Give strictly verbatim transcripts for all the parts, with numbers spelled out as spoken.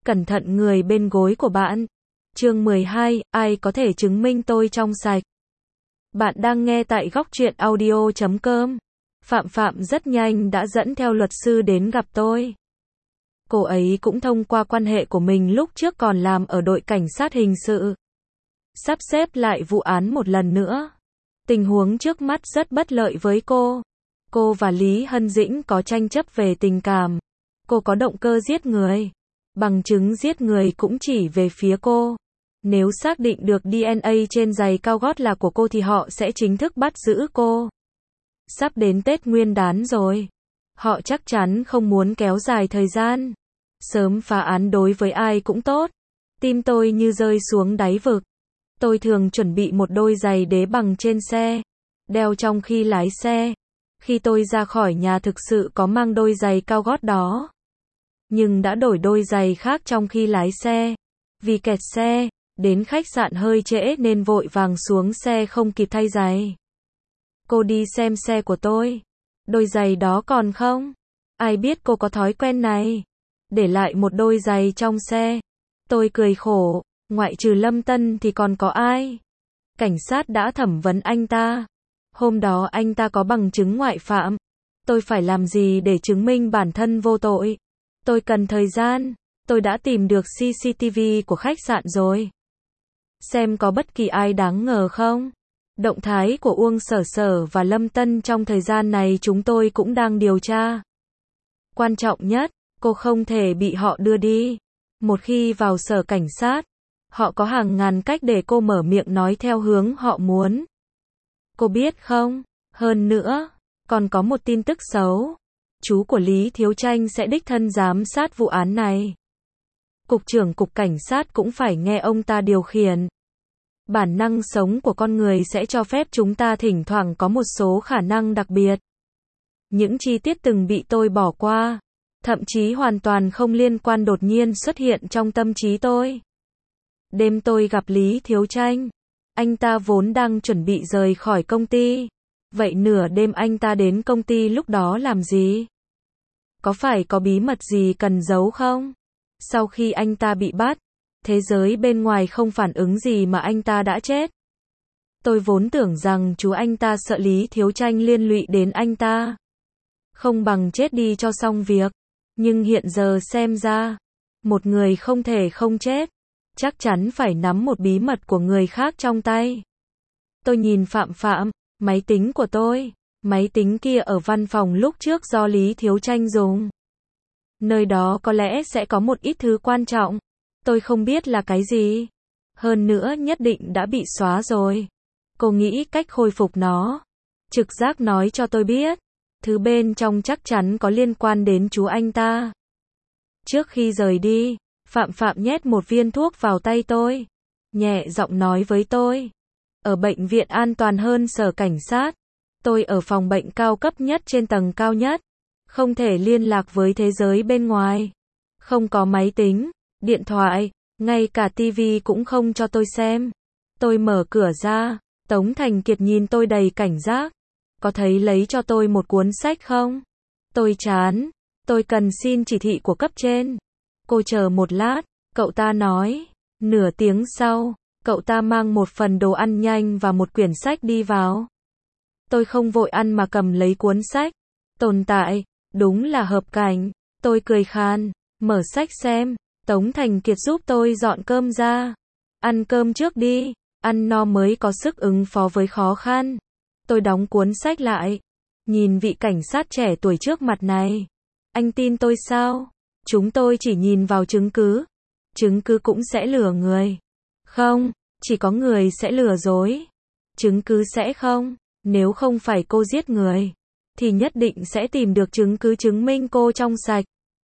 cẩn thận người bên gối của bạn. Chương mười hai, ai có thể chứng minh tôi trong sạch? Bạn đang nghe tại góc truyện audio chấm com. Phạm Phạm rất nhanh đã dẫn theo luật sư đến gặp tôi. Cô ấy cũng thông qua quan hệ của mình lúc trước còn làm ở đội cảnh sát hình sự. Sắp xếp lại vụ án một lần nữa. Tình huống trước mắt rất bất lợi với cô. Cô và Lý Hân Dĩnh có tranh chấp về tình cảm. Cô có động cơ giết người. Bằng chứng giết người cũng chỉ về phía cô. Nếu xác định được đê en a trên giày cao gót là của cô thì họ sẽ chính thức bắt giữ cô. Sắp đến Tết Nguyên đán rồi. Họ chắc chắn không muốn kéo dài thời gian. Sớm phá án đối với ai cũng tốt. Tim tôi như rơi xuống đáy vực. Tôi thường chuẩn bị một đôi giày đế bằng trên xe, đeo trong khi lái xe. Khi tôi ra khỏi nhà thực sự có mang đôi giày cao gót đó. Nhưng đã đổi đôi giày khác trong khi lái xe. Vì kẹt xe, đến khách sạn hơi trễ nên vội vàng xuống xe không kịp thay giày. Cô đi xem xe của tôi. Đôi giày đó còn không? Ai biết cô có thói quen này. Để lại một đôi giày trong xe. Tôi cười khổ, ngoại trừ Lâm Tân thì còn có ai? Cảnh sát đã thẩm vấn anh ta. Hôm đó anh ta có bằng chứng ngoại phạm. Tôi phải làm gì để chứng minh bản thân vô tội? Tôi cần thời gian. Tôi đã tìm được xê xê tê vê của khách sạn rồi. Xem có bất kỳ ai đáng ngờ không? Động thái của Uông Sở Sở và Lâm Tân trong thời gian này chúng tôi cũng đang điều tra. Quan trọng nhất, cô không thể bị họ đưa đi. Một khi vào sở cảnh sát, họ có hàng ngàn cách để cô mở miệng nói theo hướng họ muốn. Cô biết không? Hơn nữa, còn có một tin tức xấu. Chú của Lý Thiếu Tranh sẽ đích thân giám sát vụ án này. Cục trưởng cục cảnh sát cũng phải nghe ông ta điều khiển. Bản năng sống của con người sẽ cho phép chúng ta thỉnh thoảng có một số khả năng đặc biệt. Những chi tiết từng bị tôi bỏ qua, thậm chí hoàn toàn không liên quan đột nhiên xuất hiện trong tâm trí tôi. Đêm tôi gặp Lý Thiếu Tranh. Anh ta vốn đang chuẩn bị rời khỏi công ty. Vậy nửa đêm anh ta đến công ty lúc đó làm gì? Có phải có bí mật gì cần giấu không? Sau khi anh ta bị bắt, thế giới bên ngoài không phản ứng gì mà anh ta đã chết. Tôi vốn tưởng rằng chú anh ta sợ Lý Thiếu Tranh liên lụy đến anh ta. Không bằng chết đi cho xong việc. Nhưng hiện giờ xem ra, một người không thể không chết. Chắc chắn phải nắm một bí mật của người khác trong tay. Tôi nhìn Phạm Phạm, máy tính của tôi. Máy tính kia ở văn phòng lúc trước do Lý Thiếu Tranh dùng. Nơi đó có lẽ sẽ có một ít thứ quan trọng. Tôi không biết là cái gì. Hơn nữa nhất định đã bị xóa rồi. Cô nghĩ cách khôi phục nó. Trực giác nói cho tôi biết. Thứ bên trong chắc chắn có liên quan đến chú anh ta. Trước khi rời đi, Phạm Phạm nhét một viên thuốc vào tay tôi. Nhẹ giọng nói với tôi. Ở bệnh viện an toàn hơn sở cảnh sát. Tôi ở phòng bệnh cao cấp nhất trên tầng cao nhất. Không thể liên lạc với thế giới bên ngoài. Không có máy tính, điện thoại, ngay cả tivi cũng không cho tôi xem. Tôi mở cửa ra. Tống Thành Kiệt nhìn tôi đầy cảnh giác. Có thấy lấy cho tôi một cuốn sách không? Tôi chán. Tôi cần xin chỉ thị của cấp trên. Cô chờ một lát, cậu ta nói. Nửa tiếng sau, cậu ta mang một phần đồ ăn nhanh và một quyển sách đi vào. Tôi không vội ăn mà cầm lấy cuốn sách. Tồn tại, đúng là hợp cảnh. Tôi cười khan, mở sách xem. Tống Thành Kiệt giúp tôi dọn cơm ra. Ăn cơm trước đi, ăn no mới có sức ứng phó với khó khăn. Tôi đóng cuốn sách lại. Nhìn vị cảnh sát trẻ tuổi trước mặt này. Anh tin tôi sao? Chúng tôi chỉ nhìn vào chứng cứ. Chứng cứ cũng sẽ lừa người. Không, chỉ có người sẽ lừa dối. Chứng cứ sẽ không. Nếu không phải cô giết người, thì nhất định sẽ tìm được chứng cứ chứng minh cô trong sạch.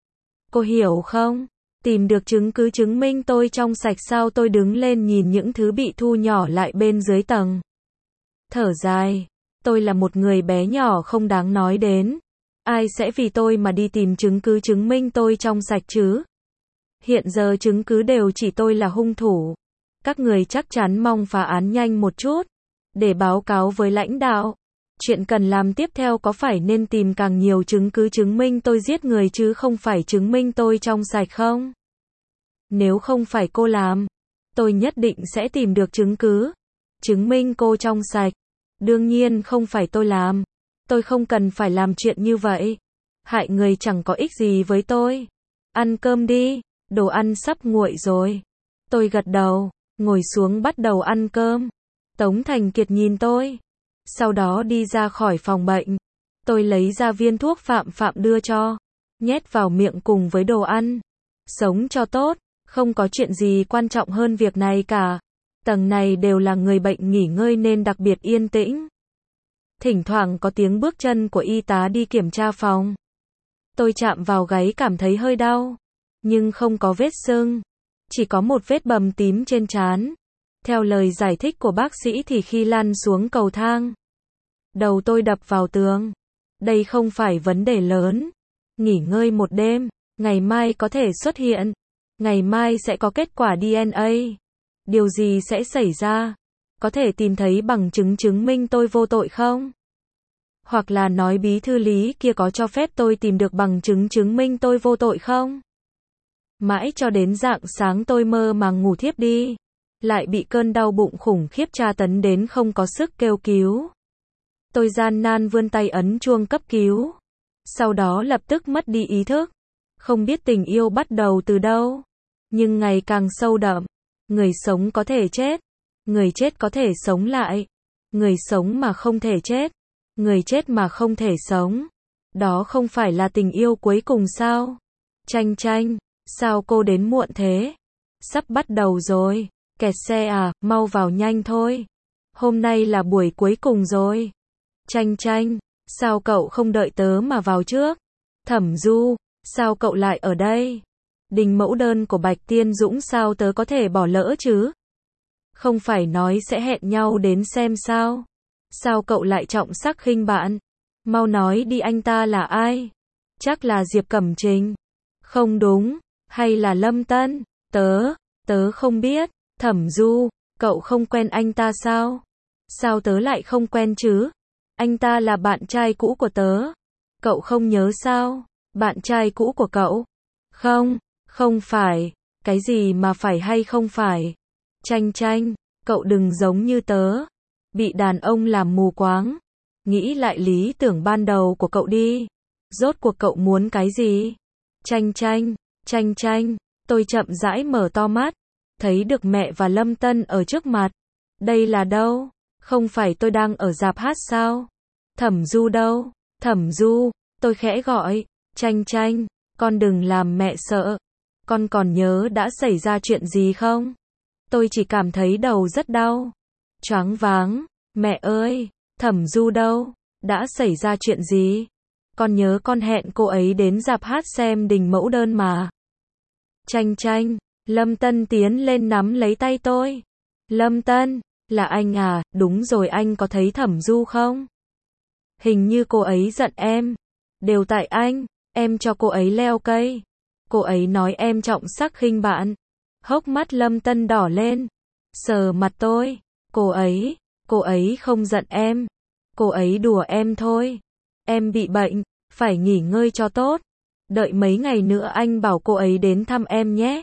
Cô hiểu không? Tìm được chứng cứ chứng minh tôi trong sạch sao? Tôi đứng lên nhìn những thứ bị thu nhỏ lại bên dưới tầng. Thở dài. Tôi là một người bé nhỏ không đáng nói đến. Ai sẽ vì tôi mà đi tìm chứng cứ chứng minh tôi trong sạch chứ? Hiện giờ chứng cứ đều chỉ tôi là hung thủ. Các người chắc chắn mong phá án nhanh một chút. Để báo cáo với lãnh đạo. Chuyện cần làm tiếp theo có phải nên tìm càng nhiều chứng cứ chứng minh tôi giết người chứ không phải chứng minh tôi trong sạch không? Nếu không phải cô làm, tôi nhất định sẽ tìm được chứng cứ, chứng minh cô trong sạch. Đương nhiên không phải tôi làm. Tôi không cần phải làm chuyện như vậy. Hại người chẳng có ích gì với tôi. Ăn cơm đi, đồ ăn sắp nguội rồi. Tôi gật đầu, ngồi xuống bắt đầu ăn cơm. Tống Thành Kiệt nhìn tôi, sau đó đi ra khỏi phòng bệnh. Tôi lấy ra viên thuốc Phạm Phạm đưa cho, nhét vào miệng cùng với đồ ăn. Sống cho tốt, không có chuyện gì quan trọng hơn việc này cả. Tầng này đều là người bệnh nghỉ ngơi nên đặc biệt yên tĩnh. Thỉnh thoảng có tiếng bước chân của y tá đi kiểm tra phòng. Tôi chạm vào gáy cảm thấy hơi đau, nhưng không có vết sưng, chỉ có một vết bầm tím trên trán. Theo lời giải thích của bác sĩ thì khi lăn xuống cầu thang, đầu tôi đập vào tường. Đây không phải vấn đề lớn. Nghỉ ngơi một đêm, ngày mai có thể xuất hiện. Ngày mai sẽ có kết quả đê en a. Điều gì sẽ xảy ra? Có thể tìm thấy bằng chứng chứng minh tôi vô tội không? Hoặc là nói bí thư Lý kia có cho phép tôi tìm được bằng chứng chứng minh tôi vô tội không? Mãi cho đến rạng sáng tôi mơ màng ngủ thiếp đi. Lại bị cơn đau bụng khủng khiếp tra tấn đến không có sức kêu cứu. Tôi gian nan vươn tay ấn chuông cấp cứu. Sau đó lập tức mất đi ý thức. Không biết tình yêu bắt đầu từ đâu. Nhưng ngày càng sâu đậm. Người sống có thể chết. Người chết có thể sống lại. Người sống mà không thể chết. Người chết mà không thể sống. Đó không phải là tình yêu cuối cùng sao? Chanh chanh, sao cô đến muộn thế? Sắp bắt đầu rồi. Kẹt xe à, mau vào nhanh thôi. Hôm nay là buổi cuối cùng rồi. Chanh chanh, sao cậu không đợi tớ mà vào trước? Thẩm Du, sao cậu lại ở đây? Đình mẫu đơn của Bạch Tiên Dũng sao tớ có thể bỏ lỡ chứ? Không phải nói sẽ hẹn nhau đến xem sao? Sao cậu lại trọng sắc khinh bạn? Mau nói đi, anh ta là ai? Chắc là Diệp Cẩm Trình. Không đúng, hay là Lâm Tân? Tớ, tớ không biết. Thẩm Du, cậu không quen anh ta sao? Sao tớ lại không quen chứ? Anh ta là bạn trai cũ của tớ. Cậu không nhớ sao? Bạn trai cũ của cậu? Không, không phải. Cái gì mà phải hay không phải? Chanh chanh, cậu đừng giống như tớ. Bị đàn ông làm mù quáng. Nghĩ lại lý tưởng ban đầu của cậu đi. Rốt cuộc cậu muốn cái gì? Chanh chanh, chanh chanh, tôi chậm rãi mở to mắt. Thấy được mẹ và Lâm Tân ở trước mặt. Đây là đâu? Không phải tôi đang ở rạp hát sao? Thẩm Du đâu? Thẩm Du, tôi khẽ gọi. Chanh chanh, con đừng làm mẹ sợ. Con còn nhớ đã xảy ra chuyện gì không? Tôi chỉ cảm thấy đầu rất đau. Choáng váng. Mẹ ơi, Thẩm Du đâu? Đã xảy ra chuyện gì? Con nhớ con hẹn cô ấy đến rạp hát xem Đình Mẫu Đơn mà. Chanh chanh. Lâm Tân tiến lên nắm lấy tay tôi. Lâm Tân, là anh à? Đúng rồi, anh có thấy Thẩm Du không? Hình như cô ấy giận em. Đều tại anh, em cho cô ấy leo cây. Cô ấy nói em trọng sắc khinh bạn. Hốc mắt Lâm Tân đỏ lên. Sờ mặt tôi. Cô ấy, cô ấy không giận em. Cô ấy đùa em thôi. Em bị bệnh, phải nghỉ ngơi cho tốt. Đợi mấy ngày nữa anh bảo cô ấy đến thăm em nhé.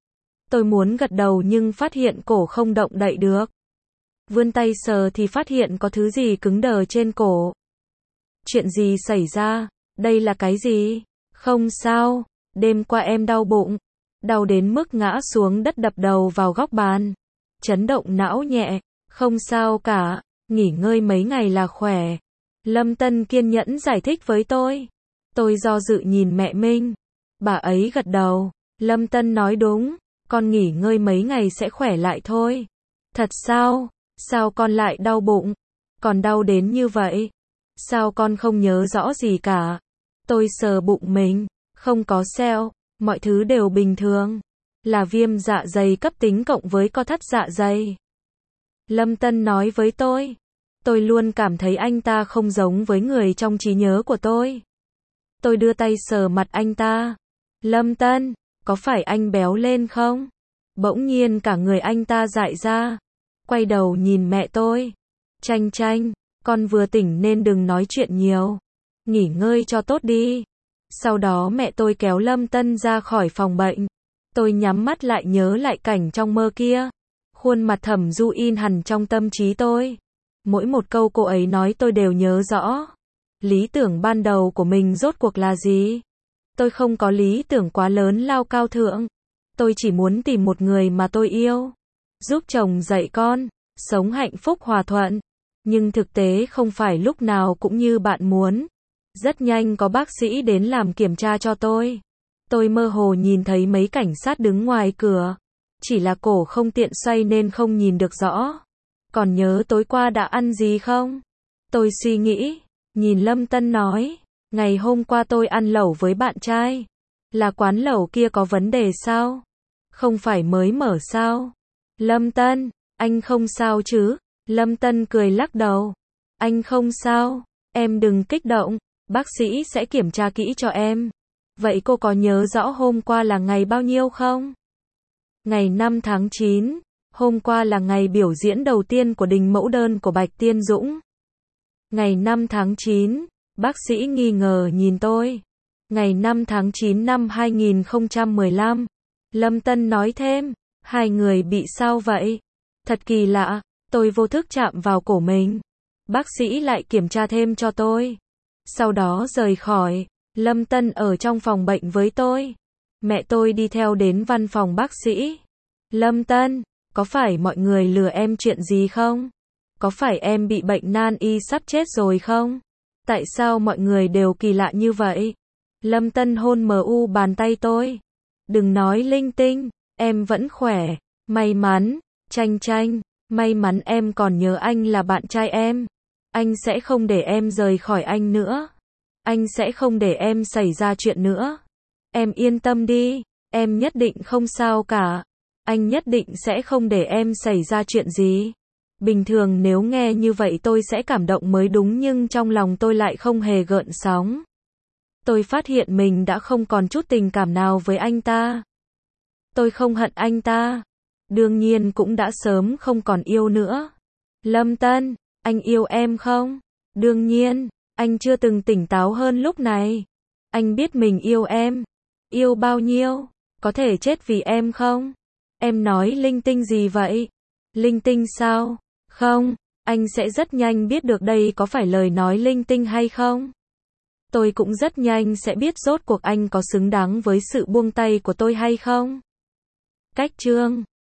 Tôi muốn gật đầu nhưng phát hiện cổ không động đậy được. Vươn tay sờ thì phát hiện có thứ gì cứng đờ trên cổ. Chuyện gì xảy ra? Đây là cái gì? Không sao, đêm qua em đau bụng. Đau đến mức ngã xuống đất đập đầu vào góc bàn. Chấn động não nhẹ, không sao cả, nghỉ ngơi mấy ngày là khỏe. Lâm Tân kiên nhẫn giải thích với tôi. Tôi do dự nhìn mẹ Minh. Bà ấy gật đầu. Lâm Tân nói đúng. Con nghỉ ngơi mấy ngày sẽ khỏe lại thôi. Thật sao? Sao con lại đau bụng? Còn đau đến như vậy? Sao con không nhớ rõ gì cả? Tôi sờ bụng mình. Không có sẹo. Mọi thứ đều bình thường. Là viêm dạ dày cấp tính cộng với co thắt dạ dày. Lâm Tân nói với tôi. Tôi luôn cảm thấy anh ta không giống với người trong trí nhớ của tôi. Tôi đưa tay sờ mặt anh ta. Lâm Tân, có phải anh béo lên không? Bỗng nhiên cả người anh ta dại ra. Quay đầu nhìn mẹ tôi. Chanh chanh, con vừa tỉnh nên đừng nói chuyện nhiều. Nghỉ ngơi cho tốt đi. Sau đó mẹ tôi kéo Lâm Tân ra khỏi phòng bệnh. Tôi nhắm mắt lại nhớ lại cảnh trong mơ kia. Khuôn mặt Thẩm Du in hẳn trong tâm trí tôi. Mỗi một câu cô ấy nói tôi đều nhớ rõ. Lý tưởng ban đầu của mình rốt cuộc là gì? Tôi không có lý tưởng quá lớn lao cao thượng. Tôi chỉ muốn tìm một người mà tôi yêu. Giúp chồng dạy con, sống hạnh phúc hòa thuận. Nhưng thực tế không phải lúc nào cũng như bạn muốn. Rất nhanh có bác sĩ đến làm kiểm tra cho tôi. Tôi mơ hồ nhìn thấy mấy cảnh sát đứng ngoài cửa. Chỉ là cổ không tiện xoay nên không nhìn được rõ. Còn nhớ tối qua đã ăn gì không? Tôi suy nghĩ, nhìn Lâm Tân nói. Ngày hôm qua tôi ăn lẩu với bạn trai. Là quán lẩu kia có vấn đề sao? Không phải mới mở sao? Lâm Tân, anh không sao chứ? Lâm Tân cười lắc đầu. Anh không sao, em đừng kích động, bác sĩ sẽ kiểm tra kỹ cho em. Vậy cô có nhớ rõ hôm qua là ngày bao nhiêu không? Ngày năm tháng chín, hôm qua là ngày biểu diễn đầu tiên của đình mẫu đơn của Bạch Tiên Dũng. Ngày năm tháng chín, bác sĩ nghi ngờ nhìn tôi. Ngày năm tháng chín năm hai nghìn không trăm mười lăm, Lâm Tân nói thêm, hai người bị sao vậy? Thật kỳ lạ, tôi vô thức chạm vào cổ mình. Bác sĩ lại kiểm tra thêm cho tôi. Sau đó rời khỏi. Lâm Tân ở trong phòng bệnh với tôi. Mẹ tôi đi theo đến văn phòng bác sĩ. Lâm Tân, có phải mọi người lừa em chuyện gì không? Có phải em bị bệnh nan y sắp chết rồi không? Tại sao mọi người đều kỳ lạ như vậy? Lâm Tân hôn mờ u bàn tay tôi. Đừng nói linh tinh, em vẫn khỏe. May mắn, Tranh Tranh, may mắn em còn nhớ anh là bạn trai em. Anh sẽ không để em rời khỏi anh nữa. Anh sẽ không để em xảy ra chuyện nữa. Em yên tâm đi, em nhất định không sao cả. Anh nhất định sẽ không để em xảy ra chuyện gì. Bình thường nếu nghe như vậy tôi sẽ cảm động mới đúng, nhưng trong lòng tôi lại không hề gợn sóng. Tôi phát hiện mình đã không còn chút tình cảm nào với anh ta. Tôi không hận anh ta. Đương nhiên cũng đã sớm không còn yêu nữa. Lâm Tân, anh yêu em không? Đương nhiên, anh chưa từng tỉnh táo hơn lúc này. Anh biết mình yêu em. Yêu bao nhiêu? Có thể chết vì em không? Em nói linh tinh gì vậy? Linh tinh sao? Không, anh sẽ rất nhanh biết được đây có phải lời nói linh tinh hay không. Tôi cũng rất nhanh sẽ biết rốt cuộc anh có xứng đáng với sự buông tay của tôi hay không. Cách chương